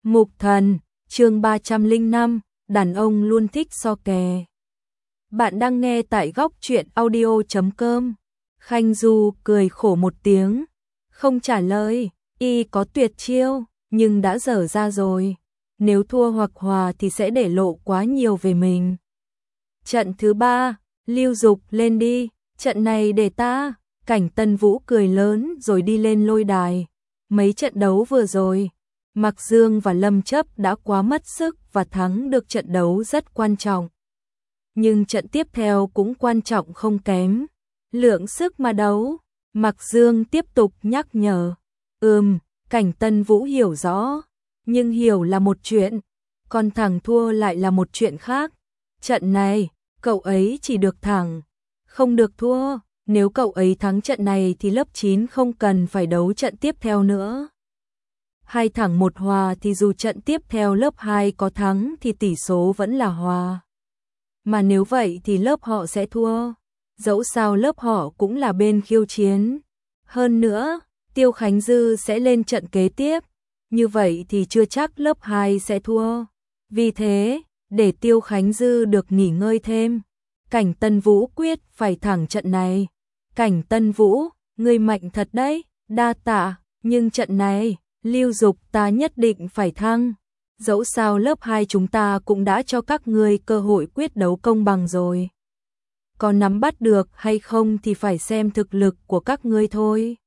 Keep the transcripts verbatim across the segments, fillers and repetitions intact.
Mục Thần, chương ba trăm lẻ năm, đàn ông luôn thích so kè. Bạn đang nghe tại góc truyện audio chấm com. Khanh Du cười khổ một tiếng, không trả lời, y có tuyệt chiêu, nhưng đã dở ra rồi. Nếu thua hoặc hòa thì sẽ để lộ quá nhiều về mình. Trận thứ ba, Lưu Dục lên đi, trận này để ta. Cảnh Tân Vũ cười lớn rồi đi lên lôi đài. Mấy trận đấu vừa rồi, Mạc Dương và Lâm Chấp đã quá mất sức và thắng được trận đấu rất quan trọng. Nhưng trận tiếp theo cũng quan trọng không kém. Lượng sức mà đấu, Mạc Dương tiếp tục nhắc nhở. Ừm, Cảnh Tân Vũ hiểu rõ, nhưng hiểu là một chuyện, còn thẳng thua lại là một chuyện khác. Trận này, cậu ấy chỉ được thẳng, không được thua. Nếu cậu ấy thắng trận này thì lớp chín không cần phải đấu trận tiếp theo nữa. Hai thẳng một hòa thì dù trận tiếp theo lớp hai có thắng thì tỷ số vẫn là hòa. Mà nếu vậy thì lớp họ sẽ thua. Dẫu sao lớp họ cũng là bên khiêu chiến. Hơn nữa, Tiêu Khánh Dư sẽ lên trận kế tiếp. Như vậy thì chưa chắc lớp hai sẽ thua. Vì thế, để Tiêu Khánh Dư được nghỉ ngơi thêm, Cảnh Tân Vũ quyết phải thẳng trận này. Cảnh Tân Vũ, ngươi mạnh thật đấy, đa tạ, nhưng trận này, Lưu Dục ta nhất định phải thăng. Dẫu sao lớp hai chúng ta cũng đã cho các ngươi cơ hội quyết đấu công bằng rồi. Còn nắm bắt được hay không thì phải xem thực lực của các ngươi thôi.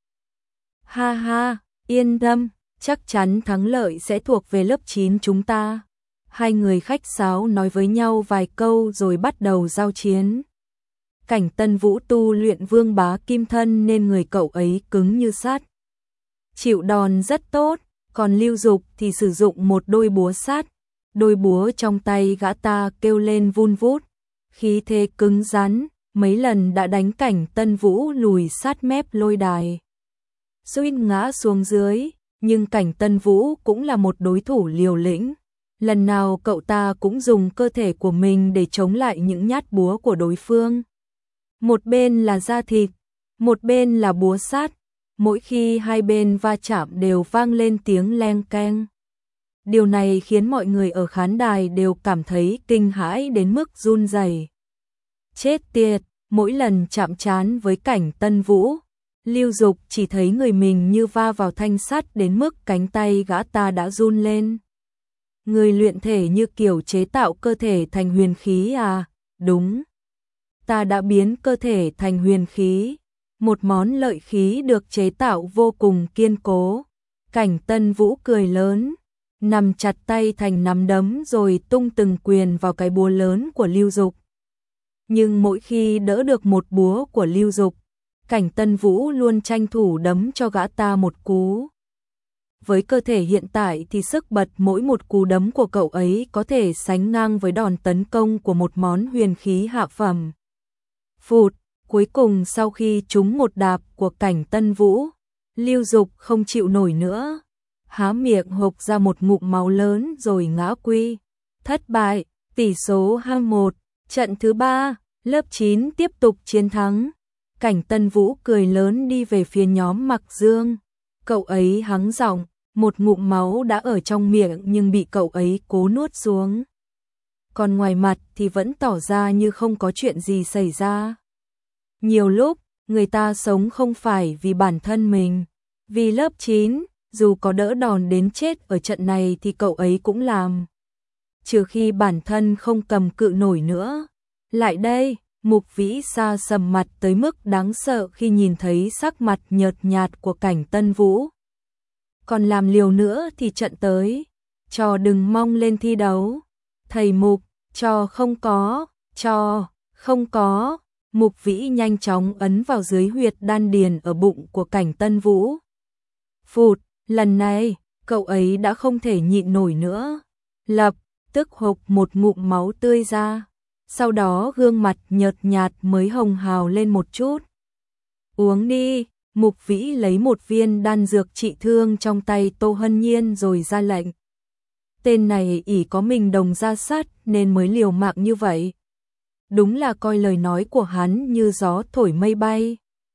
Ha ha, yên tâm, chắc chắn thắng lợi sẽ thuộc về lớp chín chúng ta. Hai người khách sáo nói với nhau vài câu rồi bắt đầu giao chiến. Cảnh Tân Vũ tu luyện vương bá kim thân nên người cậu ấy cứng như sắt, chịu đòn rất tốt, còn Lưu Dục thì sử dụng một đôi búa sắt. Đôi búa trong tay gã ta kêu lên vun vút, khí thế cứng rắn, mấy lần đã đánh Cảnh Tân Vũ lùi sát mép lôi đài, suýt ngã xuống dưới, nhưng Cảnh Tân Vũ cũng là một đối thủ liều lĩnh. Lần nào cậu ta cũng dùng cơ thể của mình để chống lại những nhát búa của đối phương. Một bên là da thịt, một bên là búa sắt, mỗi khi hai bên va chạm đều vang lên tiếng leng keng. Điều này khiến mọi người ở khán đài đều cảm thấy kinh hãi đến mức run rẩy. Chết tiệt, mỗi lần chạm trán với Cảnh Tân Vũ, Lưu Dục chỉ thấy người mình như va vào thanh sắt đến mức cánh tay gã ta đã run lên. Người luyện thể như kiểu chế tạo cơ thể thành huyền khí à? Đúng. Ta đã biến cơ thể thành huyền khí, một món lợi khí được chế tạo vô cùng kiên cố. Cảnh Tân Vũ cười lớn, nắm chặt tay thành nắm đấm rồi tung từng quyền vào cái búa lớn của Lưu Dục. Nhưng mỗi khi đỡ được một búa của Lưu Dục, Cảnh Tân Vũ luôn tranh thủ đấm cho gã ta một cú. Với cơ thể hiện tại thì sức bật mỗi một cú đấm của cậu ấy có thể sánh ngang với đòn tấn công của một món huyền khí hạ phẩm. Phụt, cuối cùng sau khi trúng một đạp của Cảnh Tân Vũ, Lưu Dục không chịu nổi nữa, há miệng hộc ra một ngụm máu lớn rồi ngã quy. Thất bại, tỷ số hai một, trận thứ ba, lớp chín tiếp tục chiến thắng. Cảnh Tân Vũ cười lớn đi về phía nhóm Mạc Dương. Cậu ấy hắng giọng, một ngụm máu đã ở trong miệng nhưng bị cậu ấy cố nuốt xuống. Còn ngoài mặt thì vẫn tỏ ra như không có chuyện gì xảy ra. Nhiều lúc, người ta sống không phải vì bản thân mình. Vì lớp chín, dù có đỡ đòn đến chết ở trận này thì cậu ấy cũng làm. Trừ khi bản thân không cầm cự nổi nữa. Lại đây, Mục Vĩ Sa sầm mặt tới mức đáng sợ khi nhìn thấy sắc mặt nhợt nhạt của Cảnh Tân Vũ. Còn làm liều nữa thì trận tới, cho đừng mong lên thi đấu. Thầy Mục, cho không có, cho không có. Mục Vĩ nhanh chóng ấn vào dưới huyệt đan điền ở bụng của Cảnh Tân Vũ. Phụt, lần này, cậu ấy đã không thể nhịn nổi nữa. Lập tức hộc một ngụm máu tươi ra. Sau đó gương mặt nhợt nhạt mới hồng hào lên một chút. Uống đi, Mục Vĩ lấy một viên đan dược trị thương trong tay Tô Hân Nhiên rồi ra lệnh. Tên này ỷ có mình đồng ra sát nên mới liều mạng như vậy. Đúng là coi lời nói của hắn như gió thổi mây bay.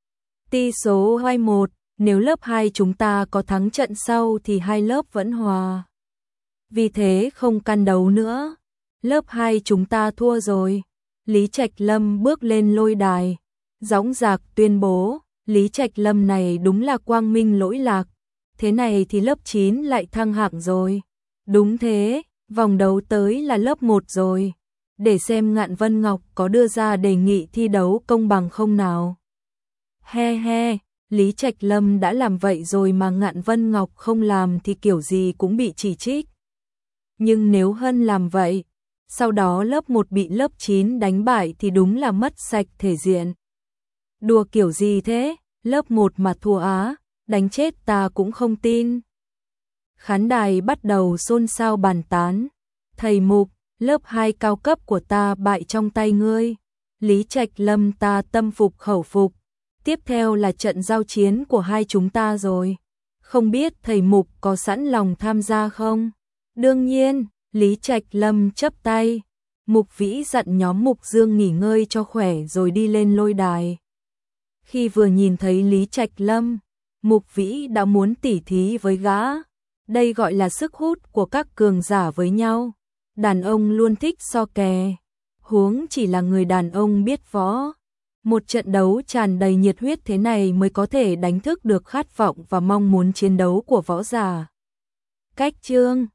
Tỷ số hai một, nếu lớp hai chúng ta có thắng trận sau thì hai lớp vẫn hòa. vì thế không can đấu nữa. Lớp hai chúng ta thua rồi. Lý Trạch Lâm bước lên lôi đài, dõng dạc tuyên bố, Lý Trạch Lâm này đúng là quang minh lỗi lạc. Thế này thì lớp chín lại thăng hạng rồi. Đúng thế, vòng đấu tới là lớp một rồi. Để xem Ngạn Vân Ngọc có đưa ra đề nghị thi đấu công bằng không nào. He he, Lý Trạch Lâm đã làm vậy rồi mà Ngạn Vân Ngọc không làm thì kiểu gì cũng bị chỉ trích. Nhưng nếu Hân làm vậy, sau đó lớp một bị lớp chín đánh bại thì đúng là mất sạch thể diện. Đùa kiểu gì thế, lớp một mà thua á, đánh chết ta cũng không tin. Khán đài bắt đầu xôn xao bàn tán. Thầy Mục, lớp hai cao cấp của ta bại trong tay ngươi. Lý Trạch Lâm ta tâm phục khẩu phục. Tiếp theo là trận giao chiến của hai chúng ta rồi. Không biết thầy Mục có sẵn lòng tham gia không? Đương nhiên, Lý Trạch Lâm chắp tay. Mục Vĩ dặn nhóm Mục Dương nghỉ ngơi cho khỏe rồi đi lên lôi đài. Khi vừa nhìn thấy Lý Trạch Lâm, Mục Vĩ đã muốn tỉ thí với gã. Đây gọi là sức hút của các cường giả với nhau. Đàn ông luôn thích so kè. Huống chỉ là người đàn ông biết võ. Một trận đấu tràn đầy nhiệt huyết thế này mới có thể đánh thức được khát vọng và mong muốn chiến đấu của võ giả. Cách chương